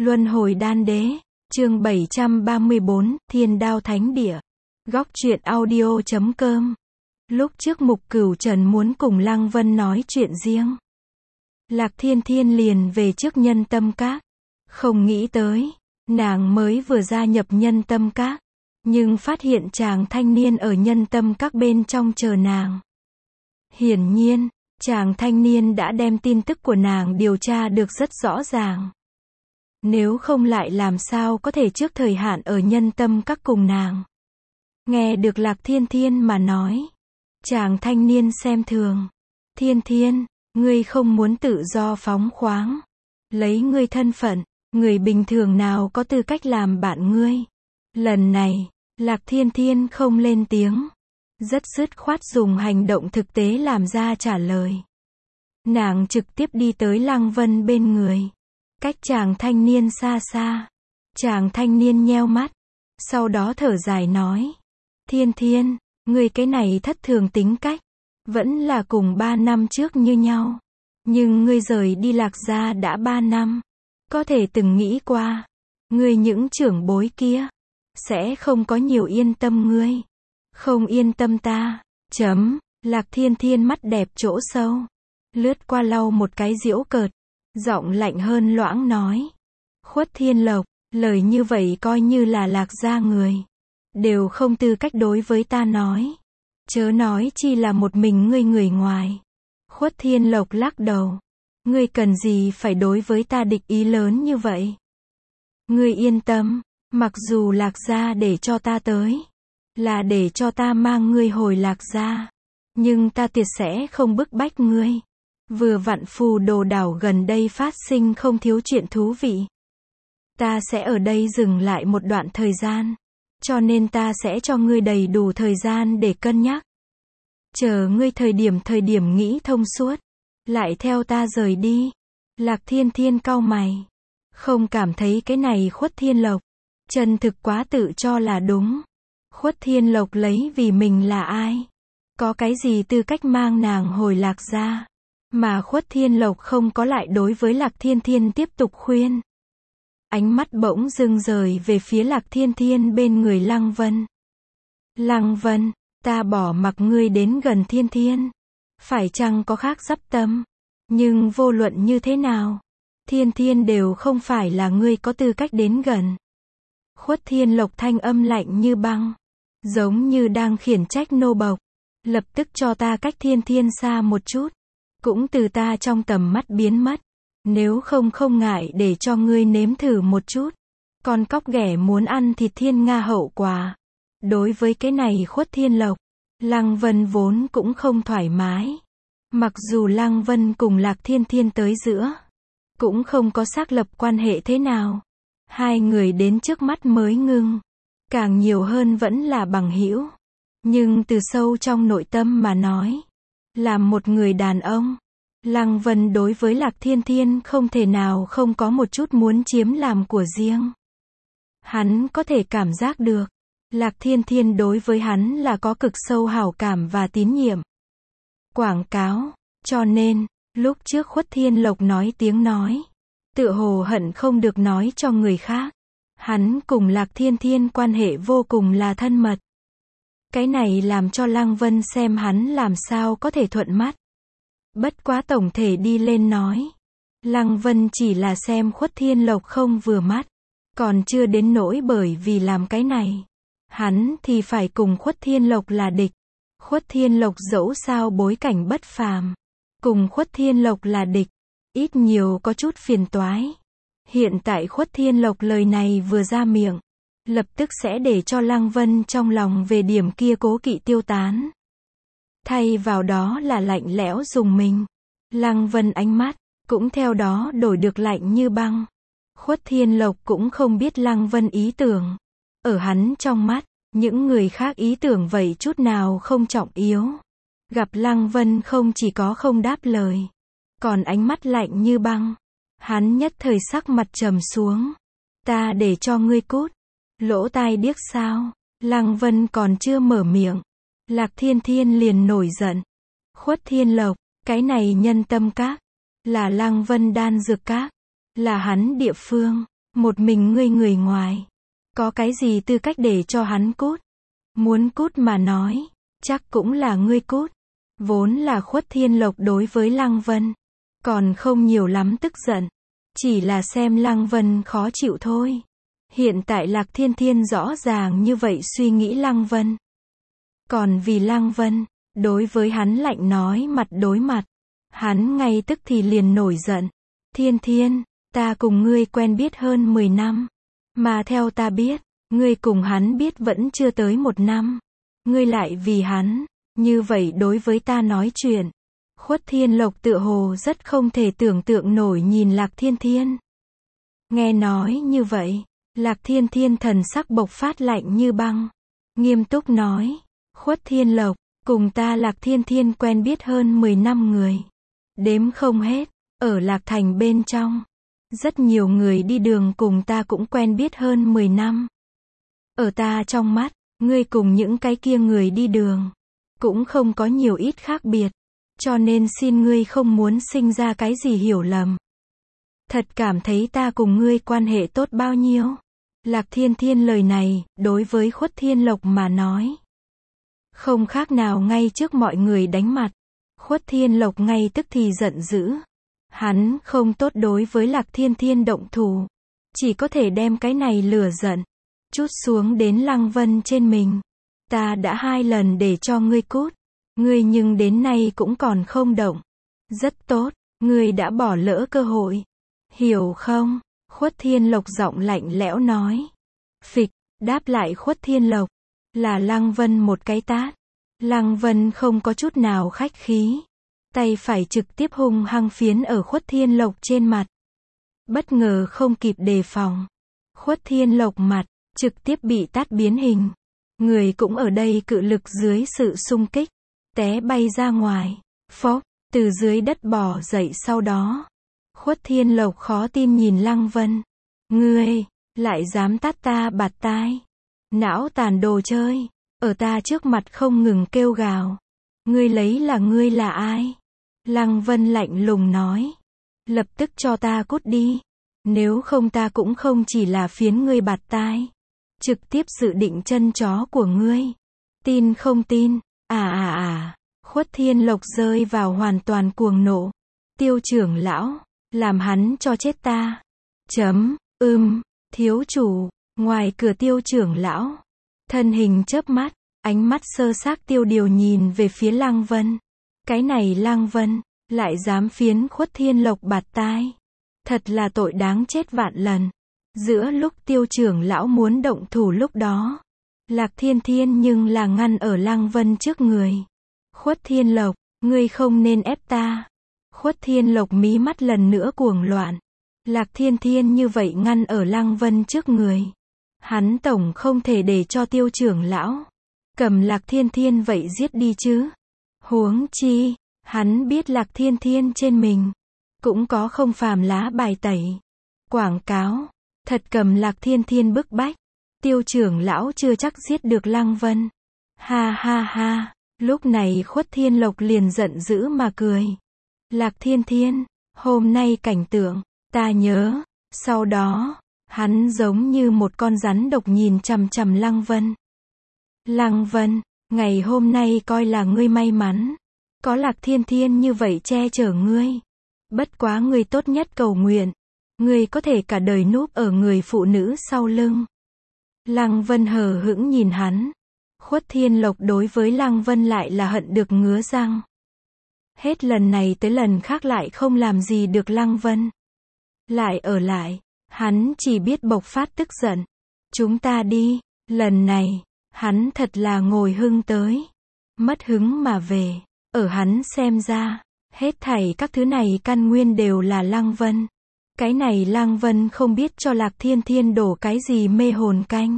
Luân hồi đan đế, chương 734, Thiên Đao Thánh Địa. Góc truyện audio.com. Lúc trước Mục Cửu Trần muốn cùng Lăng Vân nói chuyện riêng. Lạc Thiên Thiên liền về trước Nhân Tâm Các. Không nghĩ tới, nàng mới vừa gia nhập Nhân Tâm Các, nhưng phát hiện chàng thanh niên ở Nhân Tâm Các bên trong chờ nàng. Hiển nhiên, chàng thanh niên đã đem tin tức của nàng điều tra được rất rõ ràng. Nếu không lại làm sao có thể trước thời hạn ở Nhân Tâm Các cùng nàng. Nghe được Lạc Thiên Thiên mà nói, chàng thanh niên xem thường. Thiên Thiên, ngươi không muốn tự do phóng khoáng. Lấy ngươi thân phận, người bình thường nào có tư cách làm bạn ngươi. Lần này, Lạc Thiên Thiên không lên tiếng. Rất dứt khoát dùng hành động thực tế làm ra trả lời. Nàng trực tiếp đi tới Lăng Vân bên người. Cách chàng thanh niên xa xa. Chàng thanh niên nheo mắt. Sau đó thở dài nói. Thiên Thiên, ngươi cái này thất thường tính cách. Vẫn là cùng 3 năm trước như nhau. Nhưng ngươi rời đi Lạc gia đã 3 năm. Có thể từng nghĩ qua. Ngươi những trưởng bối kia. Sẽ không có nhiều yên tâm ngươi. Không yên tâm ta. Lạc Thiên Thiên mắt đẹp chỗ sâu. Lướt qua lau một cái giễu cợt. Giọng lạnh hơn loãng nói. Khuất Thiên Lộc, lời như vậy coi như là Lạc gia người. Đều không tư cách đối với ta nói. Chớ nói chi là một mình ngươi người ngoài. Khuất Thiên Lộc lắc đầu. Ngươi cần gì phải đối với ta địch ý lớn như vậy? Ngươi yên tâm, mặc dù Lạc gia để cho ta tới, là để cho ta mang ngươi hồi Lạc gia. Nhưng ta tuyệt sẽ không bức bách ngươi. Vừa vặn Phù Đồ đảo gần đây phát sinh không thiếu chuyện thú vị. Ta sẽ ở đây dừng lại một đoạn thời gian. Cho nên ta sẽ cho ngươi đầy đủ thời gian để cân nhắc. Chờ ngươi thời điểm nghĩ thông suốt. Lại theo ta rời đi. Lạc Thiên Thiên cau mày. Không cảm thấy cái này Khuất Thiên Lộc. Chân thực quá tự cho là đúng. Khuất Thiên Lộc lấy vì mình là ai? Có cái gì tư cách mang nàng hồi Lạc gia? Mà Khuất Thiên Lộc không có lại đối với Lạc Thiên Thiên tiếp tục khuyên. Ánh mắt bỗng dưng rời về phía Lạc Thiên Thiên bên người Lăng Vân. Lăng Vân, ta bỏ mặc ngươi đến gần Thiên Thiên. Phải chăng có khác dắp tâm? Nhưng vô luận như thế nào, Thiên Thiên đều không phải là ngươi có tư cách đến gần. Khuất Thiên Lộc thanh âm lạnh như băng. Giống như đang khiển trách nô bộc. Lập tức cho ta cách Thiên Thiên xa một chút. Cũng từ ta trong tầm mắt biến mất. Nếu không ngại để cho ngươi nếm thử một chút. Con cóc ghẻ muốn ăn thịt thiên nga hậu quả. Đối với cái này Khuất Thiên Lộc, Lăng Vân vốn cũng không thoải mái. Mặc dù Lăng Vân cùng Lạc Thiên Thiên tới giữa, cũng không có xác lập quan hệ thế nào. Hai người đến trước mắt mới ngưng. Càng nhiều hơn vẫn là bằng hữu. Nhưng từ sâu trong nội tâm mà nói, làm một người đàn ông, Lăng Vân đối với Lạc Thiên Thiên không thể nào không có một chút muốn chiếm làm của riêng. Hắn có thể cảm giác được, Lạc Thiên Thiên đối với hắn là có cực sâu hảo cảm và tín nhiệm. Quảng cáo, cho nên, lúc trước Khuất Thiên Lộc nói tiếng nói, tựa hồ hận không được nói cho người khác. Hắn cùng Lạc Thiên Thiên quan hệ vô cùng là thân mật. Cái này làm cho Lăng Vân xem hắn làm sao có thể thuận mắt. Bất quá tổng thể đi lên nói. Lăng Vân chỉ là xem Khuất Thiên Lộc không vừa mắt. Còn chưa đến nỗi bởi vì làm cái này. Hắn thì phải cùng Khuất Thiên Lộc là địch. Khuất Thiên Lộc dẫu sao bối cảnh bất phàm. Cùng Khuất Thiên Lộc là địch. Ít nhiều có chút phiền toái. Hiện tại Khuất Thiên Lộc lời này vừa ra miệng. Lập tức sẽ để cho Lăng Vân trong lòng về điểm kia cố kỵ tiêu tán. Thay vào đó là lạnh lẽo dùng mình. Lăng Vân ánh mắt, cũng theo đó đổi được lạnh như băng. Khuất Thiên Lộc cũng không biết Lăng Vân ý tưởng. Ở hắn trong mắt, những người khác ý tưởng vậy chút nào không trọng yếu. Gặp Lăng Vân không chỉ có không đáp lời, còn ánh mắt lạnh như băng. Hắn nhất thời sắc mặt trầm xuống. Ta để cho ngươi cút. Lỗ tai điếc sao? Lăng Vân còn chưa mở miệng. Lạc Thiên Thiên liền nổi giận. Khuất Thiên Lộc, cái này Nhân Tâm Các, là Lăng Vân đan dược các, là hắn địa phương. Một mình ngươi người ngoài. Có cái gì tư cách để cho hắn cút? Muốn cút mà nói, chắc cũng là ngươi cút. Vốn là Khuất Thiên Lộc đối với Lăng Vân, còn không nhiều lắm tức giận. Chỉ là xem Lăng Vân khó chịu thôi. Hiện tại Lạc Thiên Thiên rõ ràng như vậy suy nghĩ Lăng Vân. Còn vì Lăng Vân, đối với hắn lạnh nói mặt đối mặt. Hắn ngay tức thì liền nổi giận. Thiên Thiên, ta cùng ngươi quen biết hơn 10 năm. Mà theo ta biết, ngươi cùng hắn biết vẫn chưa tới 1 năm. Ngươi lại vì hắn, như vậy đối với ta nói chuyện. Khuất Thiên Lộc tựa hồ rất không thể tưởng tượng nổi nhìn Lạc Thiên Thiên. Nghe nói như vậy, Lạc Thiên Thiên thần sắc bộc phát lạnh như băng. Nghiêm túc nói, Khuất Thiên Lộc, cùng ta Lạc Thiên Thiên quen biết hơn 10 năm người. Đếm không hết, ở Lạc Thành bên trong. Rất nhiều người đi đường cùng ta cũng quen biết hơn 10 năm. Ở ta trong mắt, ngươi cùng những cái kia người đi đường, cũng không có nhiều ít khác biệt. Cho nên xin ngươi không muốn sinh ra cái gì hiểu lầm. Thật cảm thấy ta cùng ngươi quan hệ tốt bao nhiêu. Lạc Thiên Thiên lời này, đối với Khuất Thiên Lộc mà nói. Không khác nào ngay trước mọi người đánh mặt. Khuất Thiên Lộc ngay tức thì giận dữ. Hắn không tốt đối với Lạc Thiên Thiên động thủ. Chỉ có thể đem cái này lửa giận, trút xuống đến Lăng Vân trên mình. Ta đã 2 lần để cho ngươi cút. Ngươi nhưng đến nay cũng còn không động. Rất tốt, ngươi đã bỏ lỡ cơ hội. Hiểu không? Khuất Thiên Lộc giọng lạnh lẽo nói. Phịch, đáp lại Khuất Thiên Lộc. Là Lăng Vân một cái tát. Lăng Vân không có chút nào khách khí. Tay phải trực tiếp hung hăng phiến ở Khuất Thiên Lộc trên mặt. Bất ngờ không kịp đề phòng. Khuất Thiên Lộc mặt, trực tiếp bị tát biến hình. Người cũng ở đây cự lực dưới sự xung kích. Té bay ra ngoài. Phốc, từ dưới đất bò dậy sau đó. Khuất Thiên Lộc khó tin nhìn Lăng Vân. Ngươi, lại dám tát ta bạt tai. Não tàn đồ chơi. Ở ta trước mặt không ngừng kêu gào. Ngươi lấy là ngươi là ai? Lăng Vân lạnh lùng nói. Lập tức cho ta cút đi. Nếu không ta cũng không chỉ là phiến ngươi bạt tai. Trực tiếp dự định chân chó của ngươi. Tin không tin? Khuất Thiên Lộc rơi vào hoàn toàn cuồng nộ. Tiêu trưởng lão, làm hắn cho chết ta. Thiếu chủ, ngoài cửa Tiêu trưởng lão. Thân hình chớp mắt, ánh mắt sơ xác Tiêu Điều nhìn về phía Lăng Vân. Cái này Lăng Vân, lại dám phiến Khuất Thiên Lộc bạt tai. Thật là tội đáng chết vạn lần. Giữa lúc Tiêu trưởng lão muốn động thủ lúc đó, Lạc Thiên Thiên nhưng là ngăn ở Lăng Vân trước người. Khuất Thiên Lộc, ngươi không nên ép ta. Khuất Thiên Lộc mí mắt lần nữa cuồng loạn. Lạc Thiên Thiên như vậy ngăn ở Lăng Vân trước người. Hắn tổng không thể để cho Tiêu trưởng lão cầm Lạc Thiên Thiên vậy giết đi chứ. Huống chi, hắn biết Lạc Thiên Thiên trên mình cũng có không phàm lá bài tẩy. Quảng cáo, thật cầm Lạc Thiên Thiên bức bách. Tiêu trưởng lão chưa chắc giết được Lăng Vân. Ha ha ha, lúc này Khuất Thiên Lộc liền giận dữ mà cười. Lạc Thiên Thiên, hôm nay cảnh tượng, ta nhớ. Sau đó, hắn giống như một con rắn độc nhìn chằm chằm Lăng Vân. Lăng Vân, ngày hôm nay coi là ngươi may mắn. Có Lạc Thiên Thiên như vậy che chở ngươi. Bất quá ngươi tốt nhất cầu nguyện. Ngươi có thể cả đời núp ở người phụ nữ sau lưng. Lăng Vân hờ hững nhìn hắn. Khuất Thiên Lộc đối với Lăng Vân lại là hận được ngứa răng. Hết lần này tới lần khác lại không làm gì được Lăng Vân. Lại ở lại, hắn chỉ biết bộc phát tức giận. Chúng ta đi, lần này, hắn thật là ngồi hưng tới. Mất hứng mà về, ở hắn xem ra, hết thảy các thứ này căn nguyên đều là Lăng Vân. Cái này Lăng Vân không biết cho Lạc Thiên Thiên đổ cái gì mê hồn canh.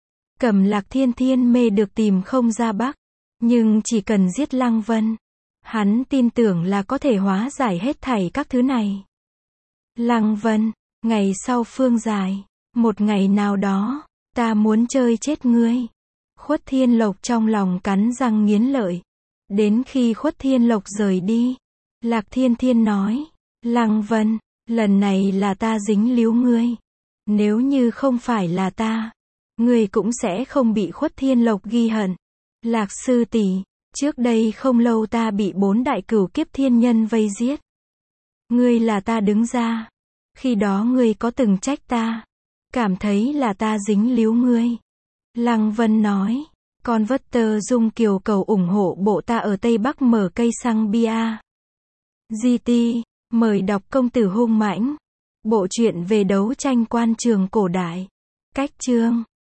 Cầm Lạc Thiên Thiên mê được tìm không ra bắc. Nhưng chỉ cần giết Lăng Vân, hắn tin tưởng là có thể hóa giải hết thảy các thứ này. Lăng Vân, ngày sau phương dài, một ngày nào đó, ta muốn chơi chết ngươi. Khuất Thiên Lộc trong lòng cắn răng nghiến lợi. Đến khi Khuất Thiên Lộc rời đi, Lạc Thiên Thiên nói, Lăng Vân, lần này là ta dính líu ngươi. Nếu như không phải là ta, ngươi cũng sẽ không bị Khuất Thiên Lộc ghi hận. Lạc sư tỷ, trước đây không lâu ta bị 4 đại cửu kiếp thiên nhân vây giết. Ngươi là ta đứng ra. Khi đó ngươi có từng trách ta, cảm thấy là ta dính líu ngươi. Lăng Vân nói, con vất tơ dung kiều cầu ủng hộ bộ ta ở Tây Bắc mở cây xăng bia. GT, mời đọc Công tử hung mãnh. Bộ truyện về đấu tranh quan trường cổ đại. Cách chương